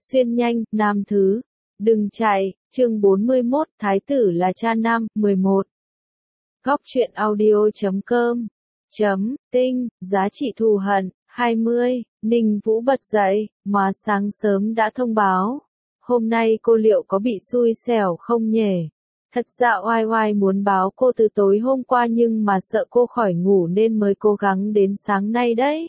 Xuyên nhanh, nam thứ. Đừng chạy, chương 41, Thái tử là cha nam, 11. Góc truyện audio.com Tinh, giá trị thù hận, 20, Ninh Vũ bật dậy, mà sáng sớm đã thông báo. Hôm nay cô liệu có bị xui xẻo không nhỉ? Thật ra oai oai muốn báo cô từ tối hôm qua nhưng mà sợ cô khỏi ngủ nên mới cố gắng đến sáng nay đấy.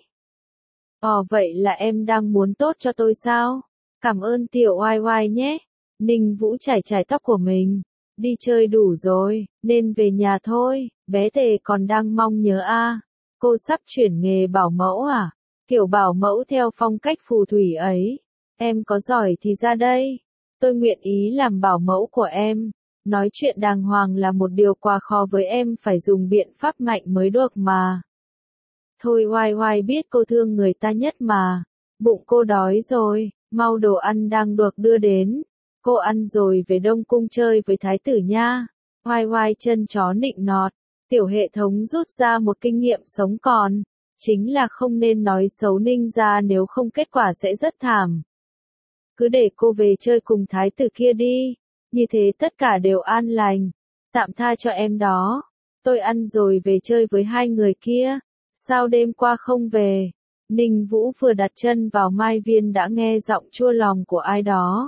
Vậy là em đang muốn tốt cho tôi sao? Cảm ơn tiểu oai oai nhé. Ninh Vũ chải chải tóc của mình. Đi chơi đủ rồi, nên về nhà thôi, bé Tề còn đang mong nhớ a. Cô sắp chuyển nghề bảo mẫu à? Kiểu bảo mẫu theo phong cách phù thủy ấy. Em có giỏi thì ra đây. Tôi nguyện ý làm bảo mẫu của em. Nói chuyện đàng hoàng là một điều quá khó với em, phải dùng biện pháp mạnh mới được mà. Thôi oai oai biết cô thương người ta nhất mà. Bụng cô đói rồi, mau đồ ăn đang được đưa đến. Cô ăn rồi về Đông Cung chơi với thái tử nha. Oai oai chân chó nịnh nọt. Tiểu hệ thống rút ra một kinh nghiệm sống còn. Chính là không nên nói xấu Ninh gia, nếu không kết quả sẽ rất thảm. Cứ để cô về chơi cùng thái tử kia đi. Như thế tất cả đều an lành. Tạm tha cho em đó. Tôi ăn rồi về chơi với hai người kia. Sao đêm qua không về? Ninh Vũ vừa đặt chân vào Mai Viên đã nghe giọng chua lòng của ai đó.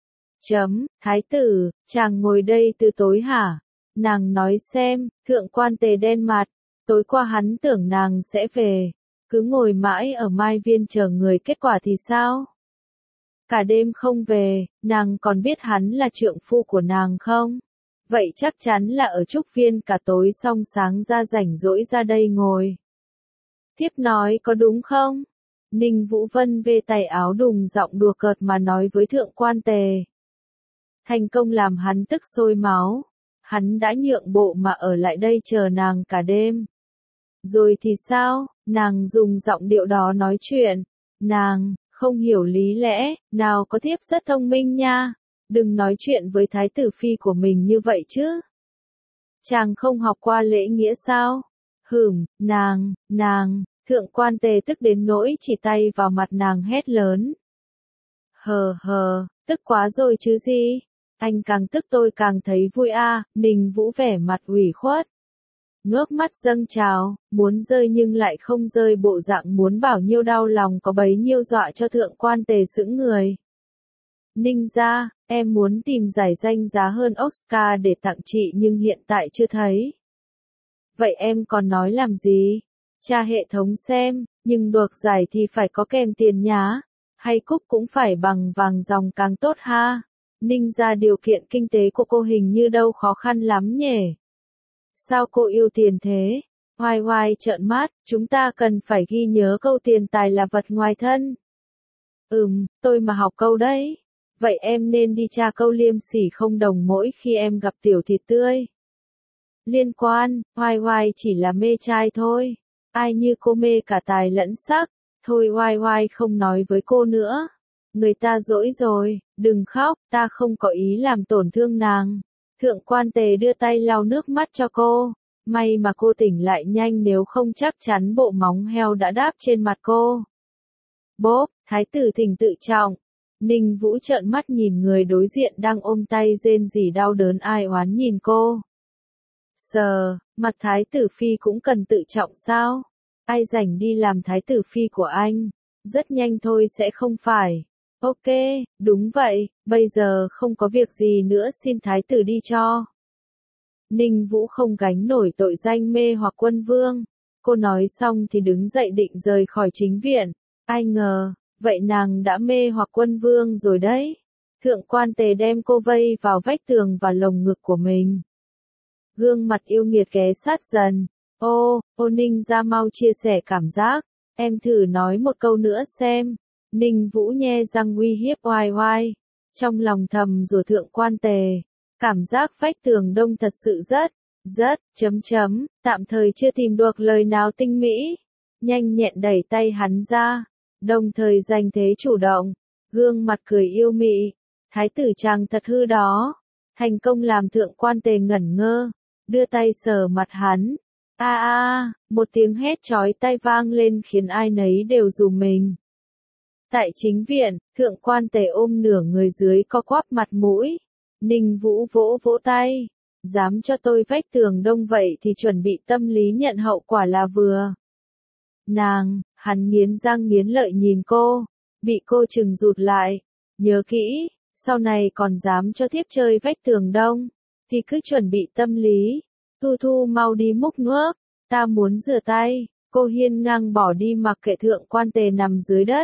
Thái tử, chàng ngồi đây từ tối hả? Nàng nói xem, thượng quan Tề đen mặt. Tối qua hắn tưởng nàng sẽ về. Cứ ngồi mãi ở Mai Viên chờ người, kết quả thì sao? Cả đêm không về, nàng còn biết hắn là trượng phu của nàng không? Vậy chắc chắn là ở Trúc Viên cả tối xong sáng ra rảnh rỗi ra đây ngồi. Tiếp nói có đúng không? Ninh Vũ vân về tay áo đùng, giọng đùa cợt mà nói với thượng quan Tề. Thành công làm hắn tức sôi máu. Hắn đã nhượng bộ mà ở lại đây chờ nàng cả đêm. Rồi thì sao? Nàng dùng giọng điệu đó nói chuyện. Nàng không hiểu lý lẽ, nào có thiếp rất thông minh nha. Đừng nói chuyện với thái tử phi của mình như vậy chứ. Chàng không học qua lễ nghĩa sao? Nàng, thượng quan Tề tức đến nỗi chỉ tay vào mặt nàng hét lớn. Tức quá rồi chứ gì? Anh càng tức tôi càng thấy vui a. Ninh Vũ vẻ mặt ủy khuất. Nước mắt dâng trào, muốn rơi nhưng lại không rơi, bộ dạng muốn bảo nhiêu đau lòng có bấy nhiêu, dọa cho thượng quan Tề sững người. Ninh gia, em muốn tìm giải danh giá hơn Oscar để tặng chị nhưng hiện tại chưa thấy. Vậy em còn nói làm gì? Tra hệ thống xem, nhưng được giải thì phải có kèm tiền nhá. Hay cúp cũng phải bằng vàng dòng càng tốt ha. Ninh gia điều kiện kinh tế của cô hình như đâu khó khăn lắm nhỉ? Sao cô yêu tiền thế? Oai oai trợn mắt, chúng ta cần phải ghi nhớ câu tiền tài là vật ngoài thân. Tôi mà học câu đấy. Vậy em nên đi tra câu liêm sỉ không đồng mỗi khi em gặp tiểu thịt tươi. Liên quan, oai oai chỉ là mê trai thôi. Ai như cô mê cả tài lẫn sắc. Thôi oai oai không nói với cô nữa. Người ta dỗi rồi, đừng khóc, ta không có ý làm tổn thương nàng. Thượng quan Tề đưa tay lau nước mắt cho cô. May mà cô tỉnh lại nhanh, nếu không chắc chắn bộ móng heo đã đáp trên mặt cô. Bốp, thái tử thỉnh tự trọng. Ninh Vũ trợn mắt nhìn người đối diện đang ôm tay rên rỉ đau đớn ai oán nhìn cô. Mặt thái tử phi cũng cần tự trọng sao? Ai rảnh đi làm thái tử phi của anh? Rất nhanh thôi sẽ không phải. Ok, đúng vậy, bây giờ không có việc gì nữa, xin thái tử đi cho. Ninh Vũ không gánh nổi tội danh mê hoặc quân vương. Cô nói xong thì đứng dậy định rời khỏi chính viện. Ai ngờ, vậy nàng đã mê hoặc quân vương rồi đấy. Thượng quan Tề đem cô vây vào vách tường và lồng ngực của mình. Gương mặt yêu nghiệt ghé sát dần. Ô Ninh gia mau chia sẻ cảm giác. Em thử nói một câu nữa xem. Ninh Vũ nhe răng uy hiếp oai oai. Trong lòng thầm rủa thượng quan Tề. Cảm giác vách tường đông thật sự rất, tạm thời chưa tìm được lời nào tinh mỹ. Nhanh nhẹn đẩy tay hắn ra. Đồng thời giành thế chủ động. Gương mặt cười yêu mị. Thái tử chàng thật hư đó. Thành công làm thượng quan Tề ngẩn ngơ. Đưa tay sờ mặt hắn. Một tiếng hét chói tai vang lên khiến ai nấy đều rùng mình. Tại chính viện, thượng quan tề ôm nửa người dưới co quắp mặt mũi. Ninh Vũ vỗ vỗ tay. Dám cho tôi vách tường đông vậy thì chuẩn bị tâm lý nhận hậu quả là vừa. Nàng, hắn nghiến răng nghiến lợi nhìn cô. Bị cô trừng rụt lại. Nhớ kỹ, sau này còn dám cho thiếp chơi vách tường đông. Thì cứ chuẩn bị tâm lý. Thu Thu mau đi múc nước. Ta muốn rửa tay. Cô hiên ngang bỏ đi mặc kệ thượng quan tề nằm dưới đất.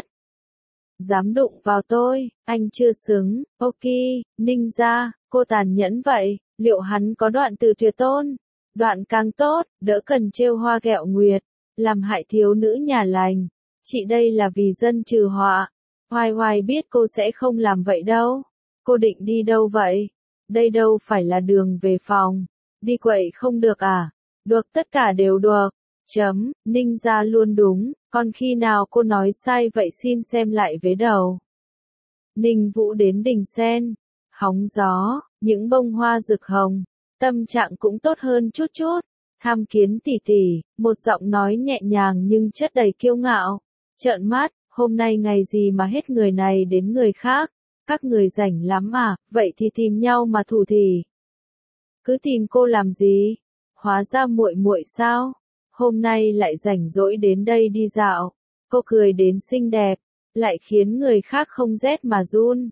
Dám đụng vào tôi, anh chưa xứng, ok, Ninh gia, cô tàn nhẫn vậy, liệu hắn có đoạn từ tuyệt tôn? Đoạn càng tốt, đỡ cần trêu hoa ghẹo nguyệt, làm hại thiếu nữ nhà lành. Chị đây là vì dân trừ họa. Hoài Hoài biết cô sẽ không làm vậy đâu. Cô định đi đâu vậy? Đây đâu phải là đường về phòng. Đi quậy không được à? Được, tất cả đều được. Ninh gia luôn đúng, còn khi nào cô nói sai vậy xin xem lại vế đầu. Ninh Vũ đến đỉnh sen, hóng gió, những bông hoa rực hồng, tâm trạng cũng tốt hơn chút chút. Tham kiến tỷ tỷ, một giọng nói nhẹ nhàng nhưng chất đầy kiêu ngạo. Trợn mắt, hôm nay ngày gì mà hết người này đến người khác, các người rảnh lắm à, vậy thì tìm nhau mà thủ thì. Cứ tìm cô làm gì? Hóa ra muội muội sao? Hôm nay lại rảnh rỗi đến đây đi dạo. Cô cười đến xinh đẹp, lại khiến người khác không rét mà run.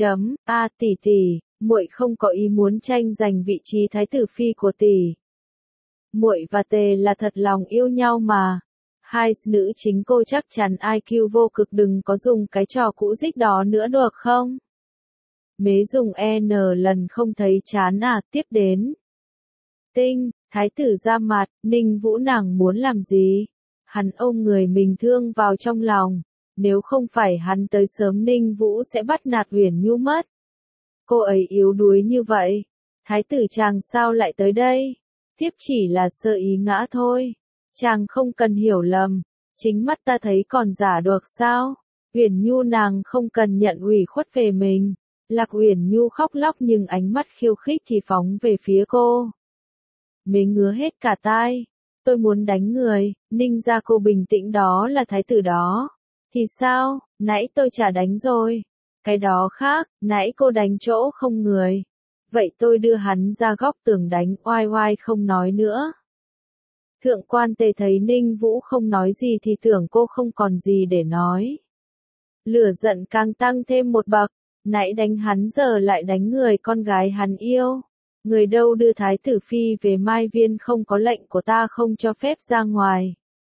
Tỷ tỷ, muội không có ý muốn tranh giành vị trí thái tử phi của tỷ. Muội và Tề là thật lòng yêu nhau mà. Hai nữ chính cô chắc chắn IQ vô cực, đừng có dùng cái trò cũ dích đó nữa được không? Mế dùng N lần không thấy chán à, tiếp đến. Tinh, thái tử ra mặt, Ninh Vũ nàng muốn làm gì? Hắn ôm người mình thương vào trong lòng. Nếu không phải hắn tới sớm Ninh Vũ sẽ bắt nạt Uyển Nhu mất. Cô ấy yếu đuối như vậy. Thái tử chàng sao lại tới đây? Thiếp chỉ là sơ ý ngã thôi. Chàng không cần hiểu lầm. Chính mắt ta thấy còn giả được sao? Uyển Nhu nàng không cần nhận ủy khuất về mình. Lạc Uyển Nhu khóc lóc nhưng ánh mắt khiêu khích thì phóng về phía cô. Mế ngứa hết cả tai. Tôi muốn đánh người. Ninh gia cô bình tĩnh, đó là thái tử đó. Thì sao, nãy tôi chả đánh rồi. Cái đó khác, nãy cô đánh chỗ không người. Vậy tôi đưa hắn ra góc tường đánh, oai oai không nói nữa. Thượng quan Tề thấy Ninh Vũ không nói gì thì tưởng cô không còn gì để nói. Lửa giận càng tăng thêm một bậc. Nãy đánh hắn giờ lại đánh người con gái hắn yêu. Người đâu đưa thái tử phi về Mai Viên, không có lệnh của ta không cho phép ra ngoài.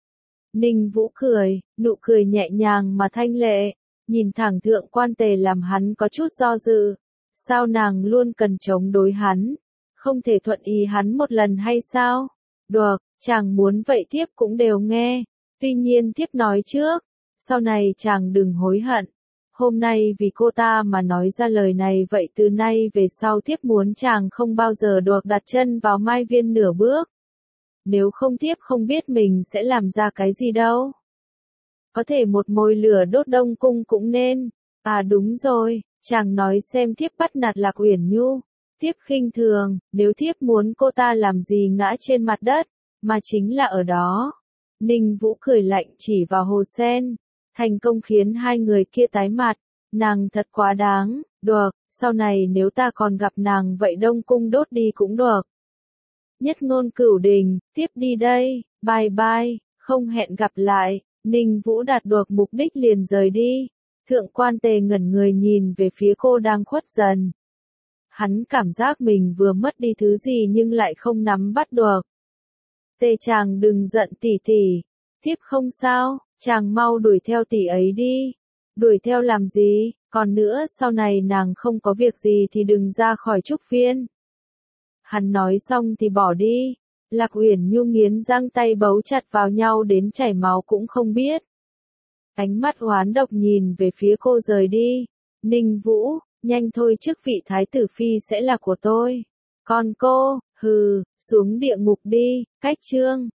Ninh Vũ cười, nụ cười nhẹ nhàng mà thanh lệ, nhìn thẳng thượng quan Tề làm hắn có chút do dự. Sao nàng luôn cần chống đối hắn? Không thể thuận ý hắn một lần hay sao? Được, chàng muốn vậy thiếp cũng đều nghe. Tuy nhiên thiếp nói trước, sau này chàng đừng hối hận. Hôm nay vì cô ta mà nói ra lời này, vậy từ nay về sau thiếp muốn chàng không bao giờ được đặt chân vào Mai Viên nửa bước. Nếu không thiếp không biết mình sẽ làm ra cái gì đâu. Có thể một mồi lửa đốt Đông Cung cũng nên. À đúng rồi, chàng nói xem thiếp bắt nạt Lạc Uyển Nhu. Thiếp khinh thường, nếu thiếp muốn cô ta làm gì ngã trên mặt đất, mà chính là ở đó. Ninh Vũ cười lạnh chỉ vào Hồ Sen. Thành công khiến hai người kia tái mặt. Nàng thật quá đáng. Được, sau này nếu ta còn gặp nàng vậy Đông Cung đốt đi cũng được. Nhất Ngôn Cửu Đình, tiếp đi đây, bye bye, không hẹn gặp lại. Ninh Vũ đạt được mục đích liền rời đi. Thượng quan Tề ngẩn người nhìn về phía cô đang khuất dần. Hắn cảm giác mình vừa mất đi thứ gì nhưng lại không nắm bắt được. Tề chàng đừng giận tỷ tỷ. Tiếp không sao, chàng mau đuổi theo tỷ ấy đi. Đuổi theo làm gì, còn nữa sau này nàng không có việc gì thì đừng ra khỏi Trúc Viên. Hắn nói xong thì bỏ đi. Lạc Uyển Nhu nghiến răng, tay bấu chặt vào nhau đến chảy máu cũng không biết. Ánh mắt oán độc nhìn về phía cô rời đi. Ninh Vũ, nhanh thôi, chức vị thái tử phi sẽ là của tôi. Còn cô, hừ, xuống địa ngục đi. Cách chương